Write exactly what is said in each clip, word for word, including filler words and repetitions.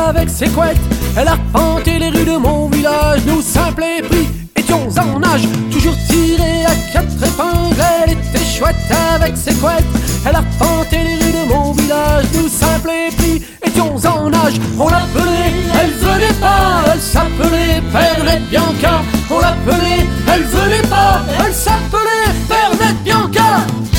avec ses couettes. Elle arpentait les rues de mon village. Nous simples épris étions en âge, toujours tirés à quatre épingles. Elle était chouette avec ses couettes. Elle arpentait les rues de mon village. Nous simples épris étions en âge. On l'appelait, elle venait pas. Elle s'appelait Pernette Bianca. On l'appelait, elle venait pas. Elle s'appelait Pernette Bianca.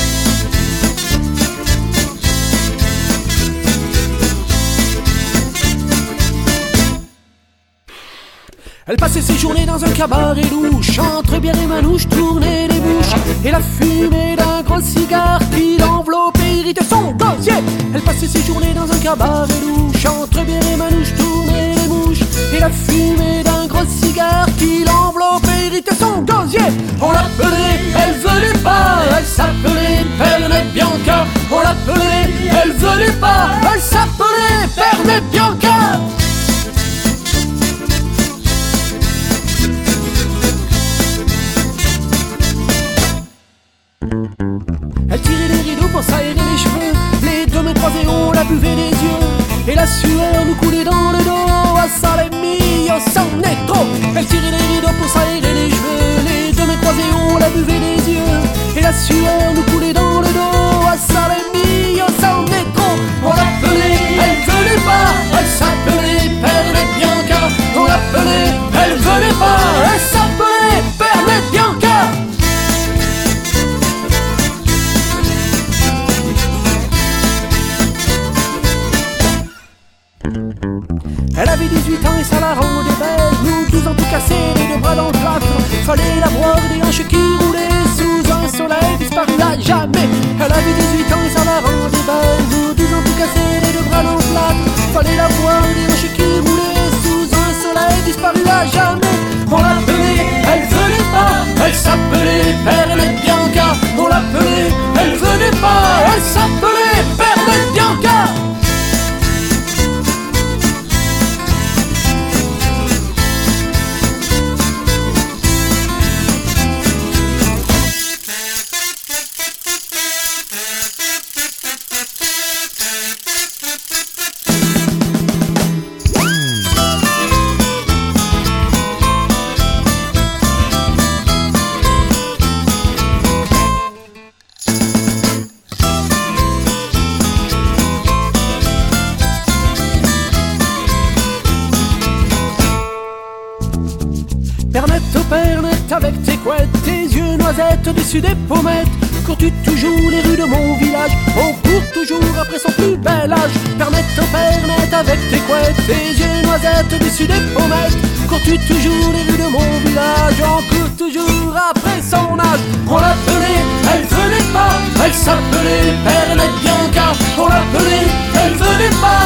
Elle passait ses journées dans un cabaret louche, entre bière et manouche tournait les bouches, et la fumée d'un gros cigare qui l'enveloppait irritait son gosier. Elle passait ses journées dans un cabaret louche, entre bière et manouche tournait les bouches, et la fumée d'un gros cigare qui l'enveloppait irritait son gosier. On l'appelait, elle venait pas, elle s'appelait Pernette Bianca. On l'appelait, elle venait pas, elle s'appelait Pernette Bianca. Elle tirait les rideaux pour s'aérer les cheveux, les deux mètres croisés, on la buvait les yeux, et la sueur nous coulait dans le dos. Ah ça les mio, c'en est trop. Elle tirait les rideaux pour s'aérer les cheveux, les deux mètres croisés, on la buvait les yeux, et la sueur nous coulait dans le dos. Ah ça les mio, c'en est trop. On l'appelait, elle venait pas, elle s'appelait Pernette Bianca. On l'appelait, elle venait pas, elle s'appelait Pernette Bianca. Elle avait dix-huit ans et ça la rendait belle. Nous douze ans tout cassés, les deux bras dans le plâtre. Fallait la voir des hanches qui roulaient sous un soleil disparu à jamais. Elle avait dix-huit ans et ça la rendait belle. Nous douze ans tout cassés, les deux bras dans le plâtre. Fallait la voir des hanches qui roulaient sous un soleil disparu à jamais. On l'appelait, elle venait pas, elle s'appelait Pernette Bianca. On l'appelait, elle venait pas, elle s'appelait Pernette Bianca. Pernette, oh Pernette, avec tes couettes, tes yeux noisettes au-dessus des pommettes, cours-tu toujours les rues de mon village? On court toujours après son plus bel âge. Pernette, oh Pernette, avec tes couettes, tes yeux noisettes au-dessus des pommettes, cours-tu toujours les rues de mon village? On court toujours après son âge. On l'appelait, elle venait pas, elle s'appelait Pernette Bianca. On l'appelait, elle venait pas,